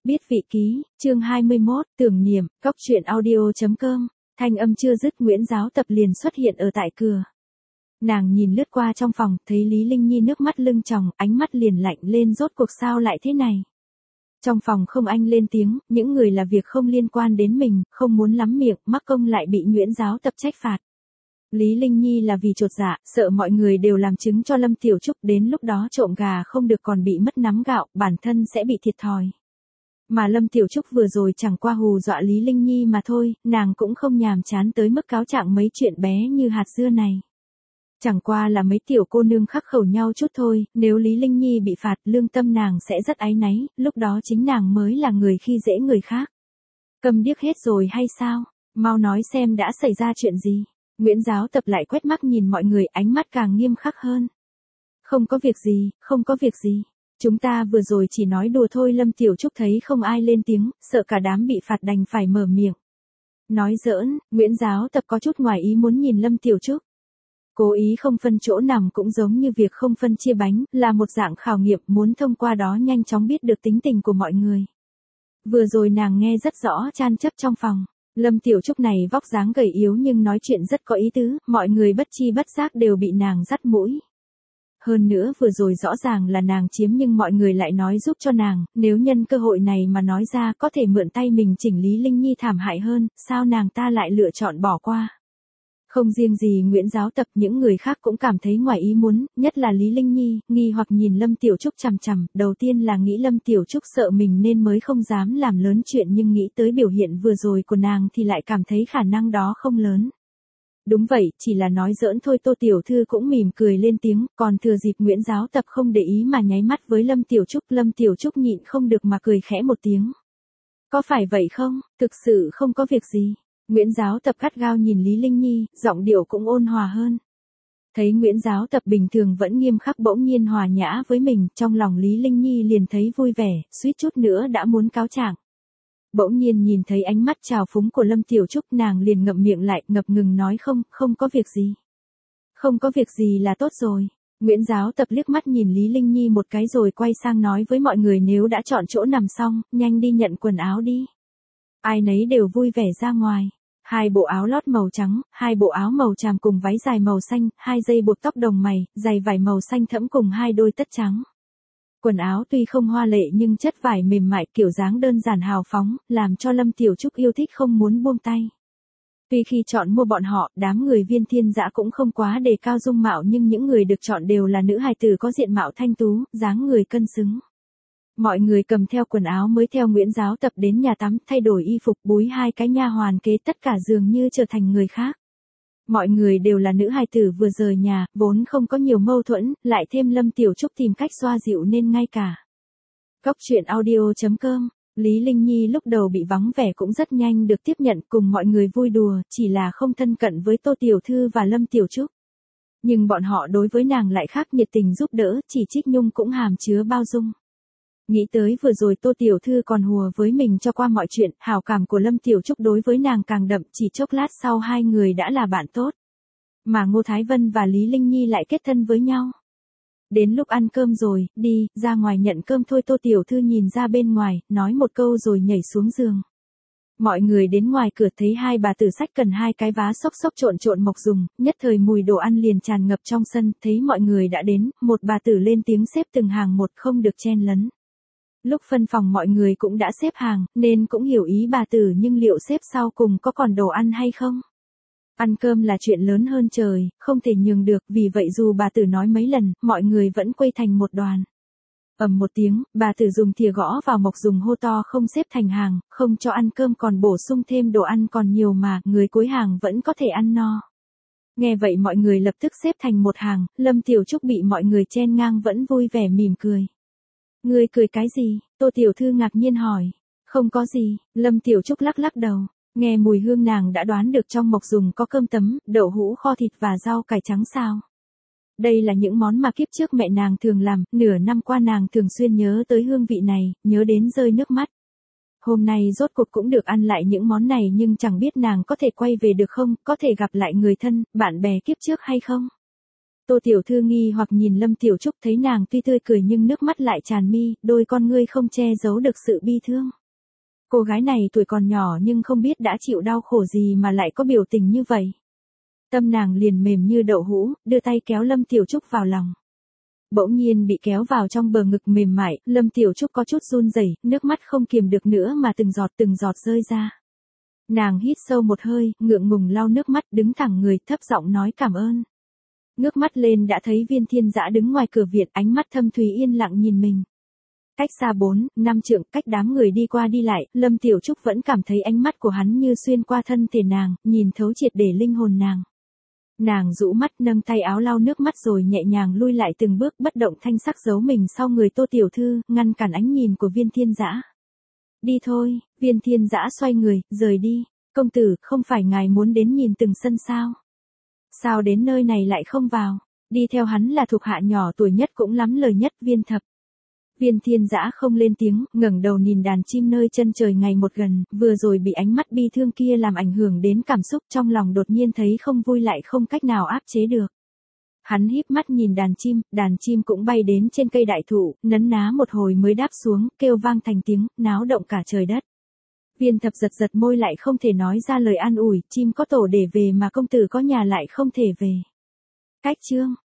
Biết vị ký, chương 21, tưởng niệm, cóc truyện audio.com, thanh âm chưa dứt Nguyễn Giáo Tập liền xuất hiện ở tại cửa. Nàng nhìn lướt qua trong phòng, thấy Lý Linh Nhi nước mắt lưng tròng, ánh mắt liền lạnh lên rốt cuộc sao lại thế này. Trong phòng không anh lên tiếng, những người là việc không liên quan đến mình, không muốn lắm miệng, mắc công lại bị Nguyễn Giáo Tập trách phạt. Lý Linh Nhi là vì chột dạ, sợ mọi người đều làm chứng cho Lâm Tiểu Trúc đến lúc đó trộm gà không được còn bị mất nắm gạo, bản thân sẽ bị thiệt thòi. Mà Lâm Tiểu Trúc vừa rồi chẳng qua hù dọa Lý Linh Nhi mà thôi, nàng cũng không nhàm chán tới mức cáo trạng mấy chuyện bé như hạt dưa này. Chẳng qua là mấy tiểu cô nương khắc khẩu nhau chút thôi, nếu Lý Linh Nhi bị phạt lương tâm nàng sẽ rất áy náy, lúc đó chính nàng mới là người khi dễ người khác. Câm điếc hết rồi hay sao? Mau nói xem đã xảy ra chuyện gì? Nguyễn Giáo Tập lại quét mắt nhìn mọi người, ánh mắt càng nghiêm khắc hơn. Không có việc gì, không có việc gì. Chúng ta vừa rồi chỉ nói đùa thôi. Lâm Tiểu Trúc thấy không ai lên tiếng, sợ cả đám bị phạt đành phải mở miệng. Nói giỡn, Nguyễn Giáo Tập có chút ngoài ý muốn nhìn Lâm Tiểu Trúc. Cố ý không phân chỗ nằm cũng giống như việc không phân chia bánh, là một dạng khảo nghiệm muốn thông qua đó nhanh chóng biết được tính tình của mọi người. Vừa rồi nàng nghe rất rõ chan chấp trong phòng. Lâm Tiểu Trúc này vóc dáng gầy yếu nhưng nói chuyện rất có ý tứ, mọi người bất chi bất giác đều bị nàng dắt mũi. Hơn nữa vừa rồi rõ ràng là nàng chiếm nhưng mọi người lại nói giúp cho nàng, nếu nhân cơ hội này mà nói ra có thể mượn tay mình chỉnh Lý Linh Nhi thảm hại hơn, sao nàng ta lại lựa chọn bỏ qua. Không riêng gì Nguyễn Giáo Tập, những người khác cũng cảm thấy ngoài ý muốn, nhất là Lý Linh Nhi, nghi hoặc nhìn Lâm Tiểu Trúc chằm chằm, đầu tiên là nghĩ Lâm Tiểu Trúc sợ mình nên mới không dám làm lớn chuyện nhưng nghĩ tới biểu hiện vừa rồi của nàng thì lại cảm thấy khả năng đó không lớn. Đúng vậy, chỉ là nói giỡn thôi. Tô Tiểu Thư cũng mỉm cười lên tiếng, còn thừa dịp Nguyễn Giáo Tập không để ý mà nháy mắt với Lâm Tiểu Trúc. Lâm Tiểu Trúc nhịn không được mà cười khẽ một tiếng. Có phải vậy không, thực sự không có việc gì. Nguyễn Giáo Tập gắt gao nhìn Lý Linh Nhi, giọng điệu cũng ôn hòa hơn. Thấy Nguyễn Giáo Tập bình thường vẫn nghiêm khắc bỗng nhiên hòa nhã với mình, trong lòng Lý Linh Nhi liền thấy vui vẻ, suýt chút nữa đã muốn cáo trạng. Bỗng nhiên nhìn thấy ánh mắt trào phúng của Lâm Tiểu Trúc, nàng liền ngậm miệng lại, ngập ngừng nói không có việc gì. Không có việc gì là tốt rồi. Nguyễn Giáo Tập liếc mắt nhìn Lý Linh Nhi một cái rồi quay sang nói với mọi người nếu đã chọn chỗ nằm xong, nhanh đi nhận quần áo đi. Ai nấy đều vui vẻ ra ngoài. 2 bộ áo lót màu trắng, 2 bộ áo màu tràm cùng váy dài màu xanh, 2 dây buộc tóc đồng mày, giày vải màu xanh thẫm cùng 2 đôi tất trắng. Quần áo tuy không hoa lệ nhưng chất vải mềm mại kiểu dáng đơn giản hào phóng, làm cho Lâm Tiểu Trúc yêu thích không muốn buông tay. Tuy khi chọn mua bọn họ, đám người Viên Thiên Dã cũng không quá đề cao dung mạo nhưng những người được chọn đều là nữ hài tử có diện mạo thanh tú, dáng người cân xứng. Mọi người cầm theo quần áo mới theo Nguyễn Giáo Tập đến nhà tắm, thay đổi y phục, búi 2 cái nha hoàn kế tất cả dường như trở thành người khác. Mọi người đều là nữ hài tử vừa rời nhà, vốn không có nhiều mâu thuẫn, lại thêm Lâm Tiểu Trúc tìm cách xoa dịu nên ngay cả. Cóc truyện audio.com, Lý Linh Nhi lúc đầu bị vắng vẻ cũng rất nhanh được tiếp nhận cùng mọi người vui đùa, chỉ là không thân cận với Tô Tiểu Thư và Lâm Tiểu Trúc. Nhưng bọn họ đối với nàng lại khác, nhiệt tình giúp đỡ, chỉ trích nhung cũng hàm chứa bao dung. Nghĩ tới vừa rồi Tô Tiểu Thư còn hùa với mình cho qua mọi chuyện, hảo cảm của Lâm Tiểu Trúc đối với nàng càng đậm, chỉ chốc lát sau hai người đã là bạn tốt. Mà Ngô Thái Vân và Lý Linh Nhi lại kết thân với nhau. Đến lúc ăn cơm rồi, đi, ra ngoài nhận cơm thôi. Tô Tiểu Thư nhìn ra bên ngoài, nói một câu rồi nhảy xuống giường. Mọi người đến ngoài cửa thấy 2 bà tử xách cần 2 cái vá xốc trộn mộc dùng, nhất thời mùi đồ ăn liền tràn ngập trong sân, thấy mọi người đã đến, một bà tử lên tiếng xếp từng hàng một không được chen lấn. Lúc phân phòng mọi người cũng đã xếp hàng, nên cũng hiểu ý bà tử nhưng liệu xếp sau cùng có còn đồ ăn hay không? Ăn cơm là chuyện lớn hơn trời, không thể nhường được, vì vậy dù bà tử nói mấy lần, mọi người vẫn quây thành một đoàn. Ầm một tiếng, bà tử dùng thìa gõ vào mộc dùng hô to không xếp thành hàng, không cho ăn cơm còn bổ sung thêm đồ ăn còn nhiều mà, người cuối hàng vẫn có thể ăn no. Nghe vậy mọi người lập tức xếp thành một hàng, Lâm Tiểu Trúc bị mọi người chen ngang vẫn vui vẻ mỉm cười. Ngươi cười cái gì? Tô Tiểu Thư ngạc nhiên hỏi. Không có gì, Lâm Tiểu Trúc lắc đầu. Nghe mùi hương nàng đã đoán được trong mộc dùng có cơm tấm, đậu hũ kho thịt và rau cải trắng sao. Đây là những món mà kiếp trước mẹ nàng thường làm, nửa năm qua nàng thường xuyên nhớ tới hương vị này, nhớ đến rơi nước mắt. Hôm nay rốt cuộc cũng được ăn lại những món này nhưng chẳng biết nàng có thể quay về được không, có thể gặp lại người thân, bạn bè kiếp trước hay không. Tô Tiểu Thư nghi hoặc nhìn Lâm Tiểu Trúc, thấy nàng tuy tươi cười nhưng nước mắt lại tràn mi, đôi con ngươi không che giấu được sự bi thương. Cô gái này tuổi còn nhỏ nhưng không biết đã chịu đau khổ gì mà lại có biểu tình như vậy. Tâm nàng liền mềm như đậu hũ, đưa tay kéo Lâm Tiểu Trúc vào lòng. Bỗng nhiên bị kéo vào trong bờ ngực mềm mại, Lâm Tiểu Trúc có chút run rẩy, nước mắt không kiềm được nữa mà từng giọt rơi ra. Nàng hít sâu một hơi, ngượng ngùng lau nước mắt, đứng thẳng người, thấp giọng nói cảm ơn. Ngước mắt lên đã thấy Viên Thiên Dã đứng ngoài cửa viện, ánh mắt thâm thúy yên lặng nhìn mình. Cách xa 4-5 trượng, cách đám người đi qua đi lại, Lâm Tiểu Trúc vẫn cảm thấy ánh mắt của hắn như xuyên qua thân thể nàng, nhìn thấu triệt để linh hồn nàng. Nàng rũ mắt nâng tay áo lau nước mắt rồi nhẹ nhàng lui lại từng bước, bất động thanh sắc giấu mình sau người Tô Tiểu Thư, ngăn cản ánh nhìn của Viên Thiên Dã. Đi thôi, Viên Thiên Dã xoay người, rời đi. Công tử, không phải ngài muốn đến nhìn từng sân sao? Sao đến nơi này lại không vào? Đi theo hắn là thuộc hạ nhỏ tuổi nhất cũng lắm lời nhất, Viên Thập. Viên Thiên Dã không lên tiếng, ngẩng đầu nhìn đàn chim nơi chân trời ngày một gần, vừa rồi bị ánh mắt bi thương kia làm ảnh hưởng đến cảm xúc, trong lòng đột nhiên thấy không vui lại không cách nào áp chế được. Hắn híp mắt nhìn đàn chim cũng bay đến trên cây đại thụ, nấn ná một hồi mới đáp xuống, kêu vang thành tiếng, náo động cả trời đất. Viên Thập giật môi lại không thể nói ra lời an ủi, chim có tổ để về mà công tử có nhà lại không thể về. Cách chương